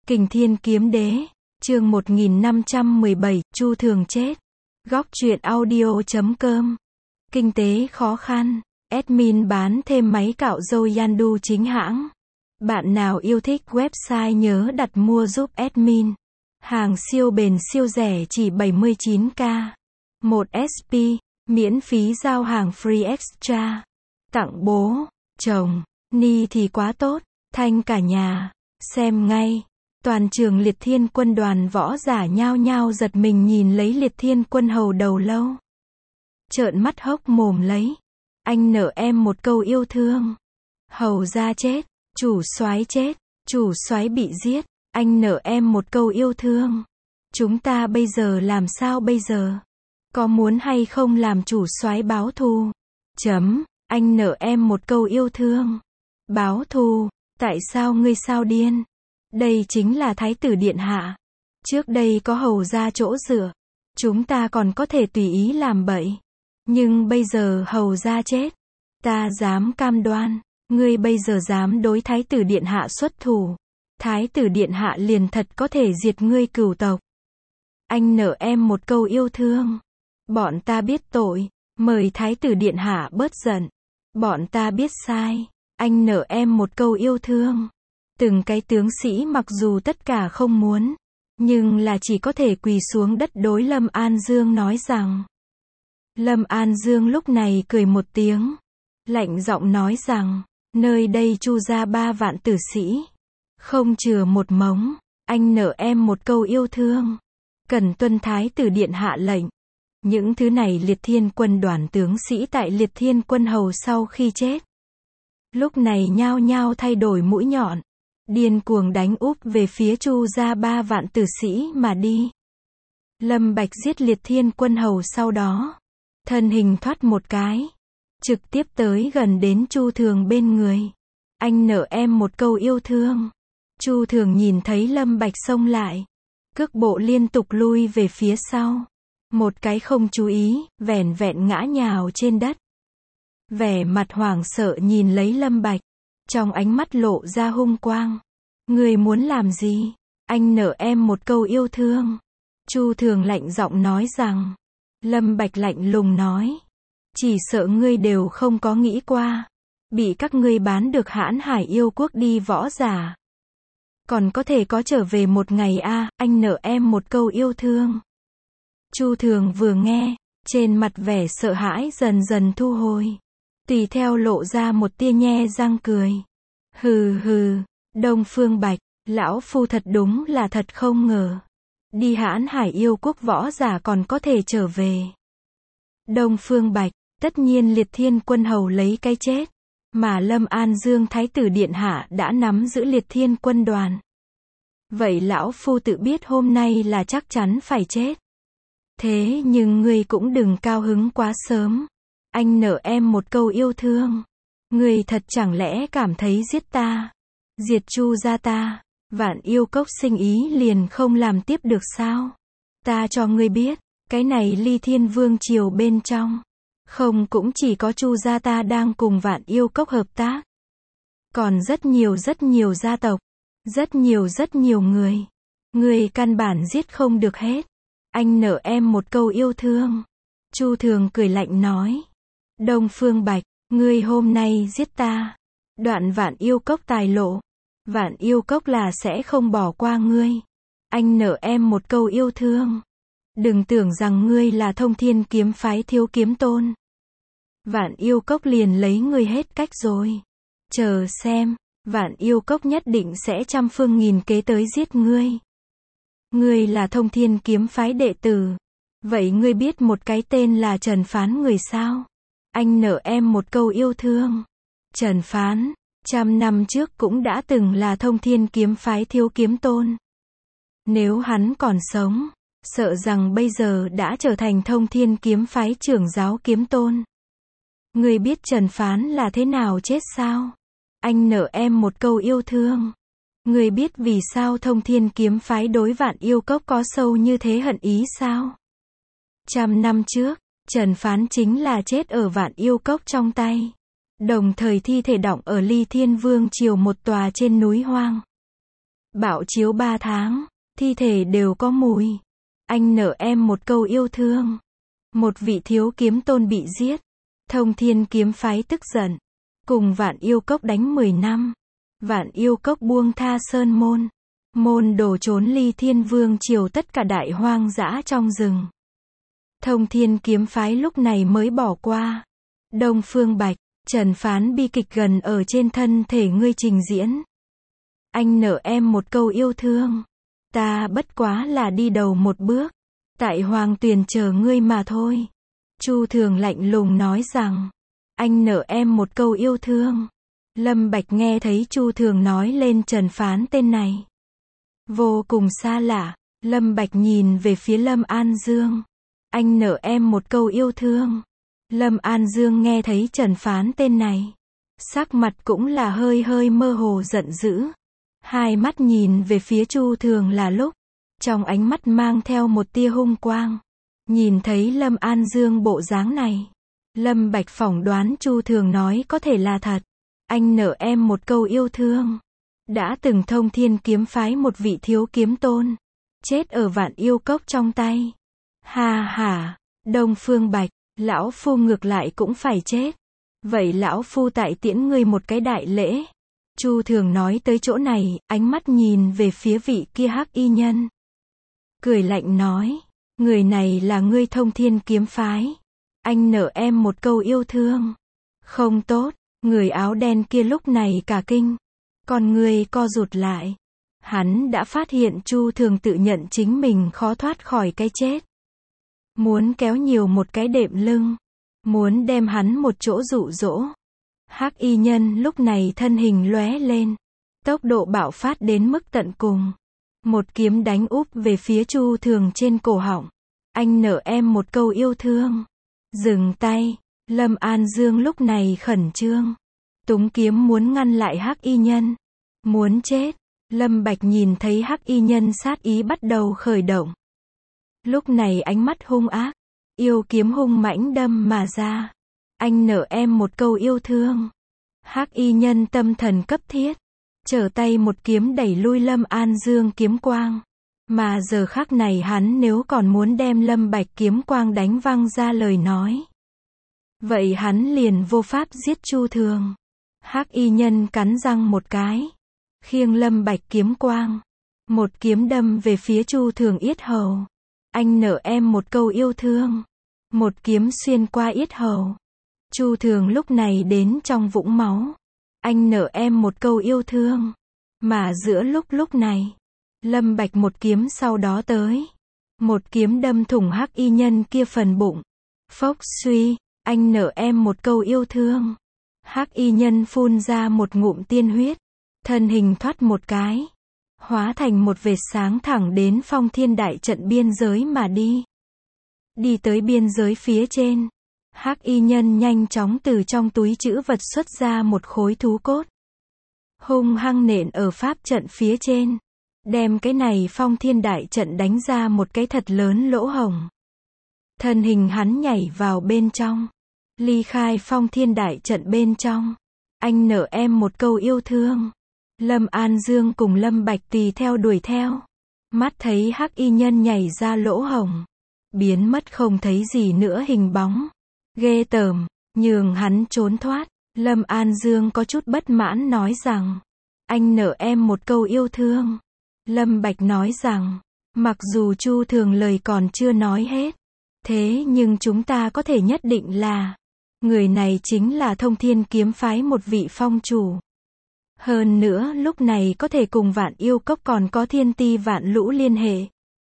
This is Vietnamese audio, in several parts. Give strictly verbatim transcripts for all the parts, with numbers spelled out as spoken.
Kình Thiên Kiếm Đế, chương một nghìn năm trăm mười bảy, Chu Thường chết. Góc truyện audio chấm com. Kinh tế khó khăn, admin bán thêm máy cạo râu Yandu chính hãng. Bạn nào yêu thích website nhớ đặt mua giúp admin. Hàng siêu bền siêu rẻ chỉ bảy mươi chín k. một ét pê, miễn phí giao hàng free extra. Tặng bố, chồng, ni thì quá tốt, thanh cả nhà. Xem ngay. Toàn trường Liệt Thiên Quân đoàn võ giả nhao nhao giật mình nhìn lấy Liệt Thiên Quân hầu đầu lâu. Trợn mắt hốc mồm lấy. Anh nợ em một câu yêu thương. Hầu ra chết, chủ soái chết, chủ soái bị giết, anh nợ em một câu yêu thương. Chúng ta bây giờ làm sao bây giờ? Có muốn hay không làm chủ soái báo thù? Chấm, anh nợ em một câu yêu thương. Báo thù, tại sao ngươi sao điên? Đây chính là Thái tử Điện Hạ. Trước đây có hầu ra chỗ dựa, chúng ta còn có thể tùy ý làm bậy. Nhưng bây giờ hầu ra chết, ta dám cam đoan, ngươi bây giờ dám đối Thái tử Điện Hạ xuất thủ, Thái tử Điện Hạ liền thật có thể diệt ngươi cửu tộc. Anh nợ em một câu yêu thương. Bọn ta biết tội, mời Thái tử Điện Hạ bớt giận. Bọn ta biết sai, anh nợ em một câu yêu thương. Từng cái tướng sĩ mặc dù tất cả không muốn, nhưng là chỉ có thể quỳ xuống đất đối Lâm An Dương nói rằng. Lâm An Dương lúc này cười một tiếng, lạnh giọng nói rằng, nơi đây chu ra ba vạn tử sĩ, không chừa một mống, anh nợ em một câu yêu thương, cần tuân Thái tử Điện Hạ lệnh. Những thứ này Liệt Thiên Quân đoàn tướng sĩ tại Liệt Thiên Quân hầu sau khi chết, lúc này nhao nhao thay đổi mũi nhọn, điên cuồng đánh úp về phía chu ra ba vạn tử sĩ mà đi. Lâm Bạch giết Liệt Thiên Quân hầu sau đó, thân hình thoát một cái, trực tiếp tới gần đến Chu Thường bên người. Anh nợ em một câu yêu thương. Chu Thường nhìn thấy Lâm Bạch xông lại, cước bộ liên tục lui về phía sau, một cái không chú ý, vẻn vẹn ngã nhào trên đất. Vẻ mặt hoảng sợ nhìn lấy Lâm Bạch, trong ánh mắt lộ ra hung quang. Ngươi muốn làm gì? Anh nợ em một câu yêu thương. Chu Thường lạnh giọng nói rằng. Lâm Bạch lạnh lùng nói. Chỉ sợ ngươi đều không có nghĩ qua. Bị các ngươi bán được Hãn Hải yêu quốc đi võ giả. Còn có thể có trở về một ngày a à, anh nợ em một câu yêu thương. Chu Thường vừa nghe, trên mặt vẻ sợ hãi dần dần thu hồi. Tùy theo lộ ra một tia nhe răng cười. Hừ hừ, Đông Phương Bạch, lão phu thật đúng là thật không ngờ. Đi Hãn Hải yêu quốc võ giả còn có thể trở về. Đông Phương Bạch, tất nhiên Liệt Thiên Quân hầu lấy cái chết. Mà Lâm An Dương Thái tử Điện Hạ đã nắm giữ Liệt Thiên Quân đoàn. Vậy lão phu tự biết hôm nay là chắc chắn phải chết. Thế nhưng ngươi cũng đừng cao hứng quá sớm. Anh nợ em một câu yêu thương. Ngươi thật chẳng lẽ cảm thấy giết ta, diệt chu gia ta, Vạn Yêu Cốc sinh ý liền không làm tiếp được sao? Ta cho ngươi biết, cái này Ly Thiên Vương triều bên trong, không cũng chỉ có chu gia ta đang cùng Vạn Yêu Cốc hợp tác. Còn rất nhiều rất nhiều gia tộc, rất nhiều rất nhiều người. Ngươi căn bản giết không được hết. Anh nợ em một câu yêu thương. Chu Thường cười lạnh nói. Đông Phương Bạch, ngươi hôm nay giết ta, đoạn Vạn Yêu Cốc tài lộ. Vạn Yêu Cốc là sẽ không bỏ qua ngươi. Anh nợ em một câu yêu thương. Đừng tưởng rằng ngươi là Thông Thiên kiếm phái thiếu kiếm tôn. Vạn Yêu Cốc liền lấy ngươi hết cách rồi. Chờ xem, Vạn Yêu Cốc nhất định sẽ trăm phương nghìn kế tới giết ngươi. Ngươi là Thông Thiên kiếm phái đệ tử. Vậy ngươi biết một cái tên là Trần Phán người sao? Anh nợ em một câu yêu thương. Trần Phán, trăm năm trước cũng đã từng là Thông Thiên kiếm phái thiếu kiếm tôn. Nếu hắn còn sống, sợ rằng bây giờ đã trở thành Thông Thiên kiếm phái trưởng giáo kiếm tôn. Ngươi biết Trần Phán là thế nào chết sao? Anh nợ em một câu yêu thương. Ngươi biết vì sao Thông Thiên kiếm phái đối Vạn Yêu Cốc có sâu như thế hận ý sao? Trăm năm trước, Trần Phán chính là chết ở Vạn Yêu Cốc trong tay. Đồng thời thi thể đọng ở Ly Thiên Vương triều một tòa trên núi hoang. Bạo chiếu ba tháng, thi thể đều có mùi. Anh nợ em một câu yêu thương. Một vị thiếu kiếm tôn bị giết. Thông Thiên kiếm phái tức giận. Cùng Vạn Yêu Cốc đánh mười năm. Vạn Yêu Cốc buông tha sơn môn. Môn đồ trốn ly Thiên Vương triều tất cả đại hoang dã trong rừng. Thông Thiên kiếm phái lúc này mới bỏ qua. Đông Phương Bạch, Trần Phán bi kịch gần ở trên thân thể ngươi trình diễn. Anh nợ em một câu yêu thương. Ta bất quá là đi đầu một bước. Tại Hoàng Tuyền chờ ngươi mà thôi. Chu Thường lạnh lùng nói rằng. Anh nợ em một câu yêu thương. Lâm Bạch nghe thấy Chu Thường nói lên Trần Phán tên này. Vô cùng xa lạ. Lâm Bạch nhìn về phía Lâm An Dương. Anh nợ em một câu yêu thương. Lâm An Dương nghe thấy Trần Phán tên này. Sắc mặt cũng là hơi hơi mơ hồ giận dữ. Hai mắt nhìn về phía Chu Thường là lúc. Trong ánh mắt mang theo một tia hung quang. Nhìn thấy Lâm An Dương bộ dáng này. Lâm Bạch phỏng đoán Chu Thường nói có thể là thật. Anh nợ em một câu yêu thương. Đã từng Thông Thiên kiếm phái một vị thiếu kiếm tôn. Chết ở Vạn Yêu Cốc trong tay. Ha ha, Đông Phương Bạch, lão phu ngược lại cũng phải chết. Vậy lão phu tại tiễn ngươi một cái đại lễ. Chu Thường nói tới chỗ này, ánh mắt nhìn về phía vị kia hắc y nhân. Cười lạnh nói, người này là ngươi Thông Thiên kiếm phái. Anh nợ em một câu yêu thương. Không tốt, người áo đen kia lúc này cả kinh. Còn người co rụt lại. Hắn đã phát hiện Chu Thường tự nhận chính mình khó thoát khỏi cái chết. Muốn kéo nhiều một cái đệm lưng. Muốn đem hắn một chỗ dụ dỗ. Hắc y nhân lúc này thân hình lóe lên. Tốc độ bạo phát đến mức tận cùng. Một kiếm đánh úp về phía Chu Thường trên cổ họng. Anh nợ em một câu yêu thương. Dừng tay. Lâm An Dương lúc này khẩn trương. Túng kiếm muốn ngăn lại hắc y nhân. Muốn chết. Lâm Bạch nhìn thấy hắc y nhân sát ý bắt đầu khởi động. Lúc này ánh mắt hung ác. Yêu kiếm hung mãnh đâm mà ra. Anh nợ em một câu yêu thương. Hắc y nhân tâm thần cấp thiết. Trở tay một kiếm đẩy lui Lâm An Dương kiếm quang. Mà giờ khắc này hắn nếu còn muốn đem Lâm Bạch kiếm quang đánh văng ra lời nói. Vậy hắn liền vô pháp giết Chu Thường. Hắc y nhân cắn răng một cái. Khiêng Lâm Bạch kiếm quang. Một kiếm đâm về phía Chu Thường yết hầu. Anh nợ em một câu yêu thương. Một kiếm xuyên qua yết hầu. Chu Thường lúc này đến trong vũng máu. Anh nợ em một câu yêu thương. Mà giữa lúc lúc này. Lâm Bạch một kiếm sau đó tới. Một kiếm đâm thủng hắc y nhân kia phần bụng. Phốc suy. Anh nợ em một câu yêu thương. Hắc y nhân phun ra một ngụm tiên huyết. Thân hình thoát một cái. Hóa thành một vệt sáng thẳng đến Phong Thiên đại trận biên giới mà đi. Đi tới biên giới phía trên. Hắc y nhân nhanh chóng từ trong túi trữ vật xuất ra một khối thú cốt. Hung hăng nện ở pháp trận phía trên. Đem cái này Phong Thiên đại trận đánh ra một cái thật lớn lỗ hổng. Thân hình hắn nhảy vào bên trong. Ly khai Phong Thiên đại trận bên trong. Anh nợ em một câu yêu thương. Lâm An Dương cùng Lâm Bạch tùy theo đuổi theo. Mắt thấy hắc y nhân nhảy ra lỗ hổng. Biến mất không thấy gì nữa hình bóng. Ghê tởm, nhường hắn trốn thoát. Lâm An Dương có chút bất mãn nói rằng. Anh nợ em một câu yêu thương. Lâm Bạch nói rằng. Mặc dù Chu Thường lời còn chưa nói hết. Thế nhưng chúng ta có thể nhất định là. Người này chính là Thông Thiên kiếm phái một vị phong chủ. Hơn nữa lúc này có thể cùng Vạn Yêu Cốc còn có thiên ti vạn lũ liên hệ.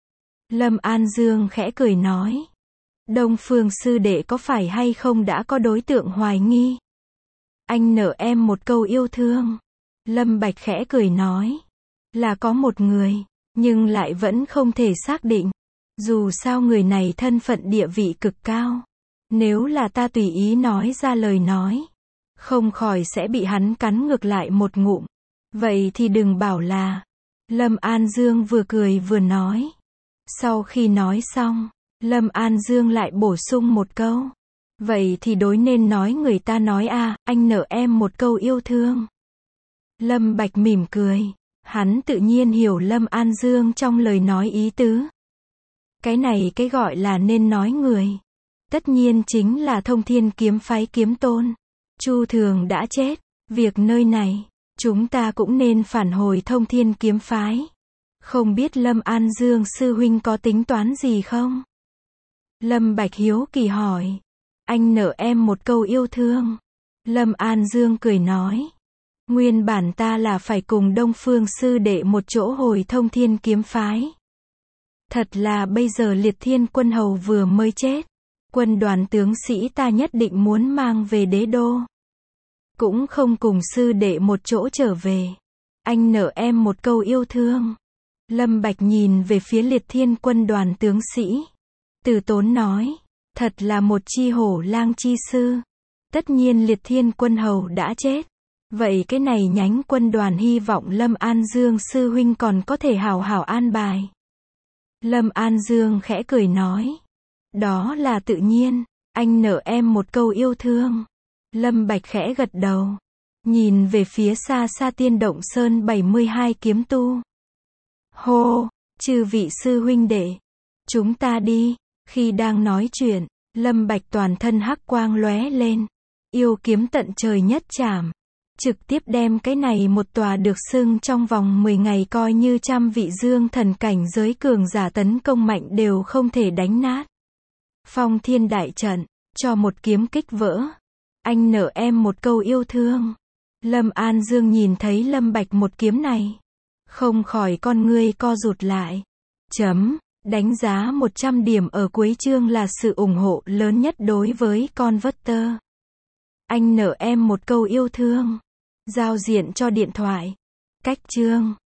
Lâm An Dương khẽ cười nói. Đông Phương sư đệ có phải hay không đã có đối tượng hoài nghi? Anh nợ em một câu yêu thương. Lâm Bạch khẽ cười nói. Là có một người, nhưng lại vẫn không thể xác định. Dù sao người này thân phận địa vị cực cao. Nếu là ta tùy ý nói ra lời nói. Không khỏi sẽ bị hắn cắn ngược lại một ngụm. Vậy thì đừng bảo là. Lâm An Dương vừa cười vừa nói. Sau khi nói xong, Lâm An Dương lại bổ sung một câu. Vậy thì đối nên nói người ta nói a, à, anh nợ em một câu yêu thương. Lâm Bạch mỉm cười. Hắn tự nhiên hiểu Lâm An Dương trong lời nói ý tứ. Cái này cái gọi là nên nói người. Tất nhiên chính là Thông Thiên kiếm phái kiếm tôn. Chu Thường đã chết. Việc nơi này, chúng ta cũng nên phản hồi Thông Thiên kiếm phái. Không biết Lâm An Dương sư huynh có tính toán gì không? Lâm Bạch hiếu kỳ hỏi. Anh nợ em một câu yêu thương. Lâm An Dương cười nói. Nguyên bản ta là phải cùng Đông Phương sư đệ một chỗ hồi Thông Thiên kiếm phái. Thật là bây giờ Liệt Thiên quân hầu vừa mới chết. Quân đoàn tướng sĩ ta nhất định muốn mang về đế đô. Cũng không cùng sư đệ một chỗ trở về. Anh nợ em một câu yêu thương. Lâm Bạch nhìn về phía Liệt Thiên quân đoàn tướng sĩ. Từ Tốn nói. Thật là một chi hổ lang chi sư. Tất nhiên Liệt Thiên quân hầu đã chết. Vậy cái này nhánh quân đoàn hy vọng Lâm An Dương sư huynh còn có thể hào hào an bài. Lâm An Dương khẽ cười nói. Đó là tự nhiên. Anh nợ em một câu yêu thương. Lâm Bạch khẽ gật đầu. Nhìn về phía xa xa Tiên Động Sơn bảy mươi hai kiếm tu. Hô, chư vị sư huynh đệ. Chúng ta đi. Khi đang nói chuyện, Lâm Bạch toàn thân hắc quang lóe lên. Yêu kiếm tận trời nhất chảm. Trực tiếp đem cái này một tòa được xưng trong vòng mười ngày coi như trăm vị dương thần cảnh giới cường giả tấn công mạnh đều không thể đánh nát. Phong Thiên đại trận, cho một kiếm kích vỡ. Anh nợ em một câu yêu thương. Lâm An Dương nhìn thấy Lâm Bạch một kiếm này. Không khỏi con ngươi co rụt lại. Chấm, đánh giá một trăm điểm ở cuối chương là sự ủng hộ lớn nhất đối với con vớt tơ. Anh nợ em một câu yêu thương. Giao diện cho điện thoại. Cách chương.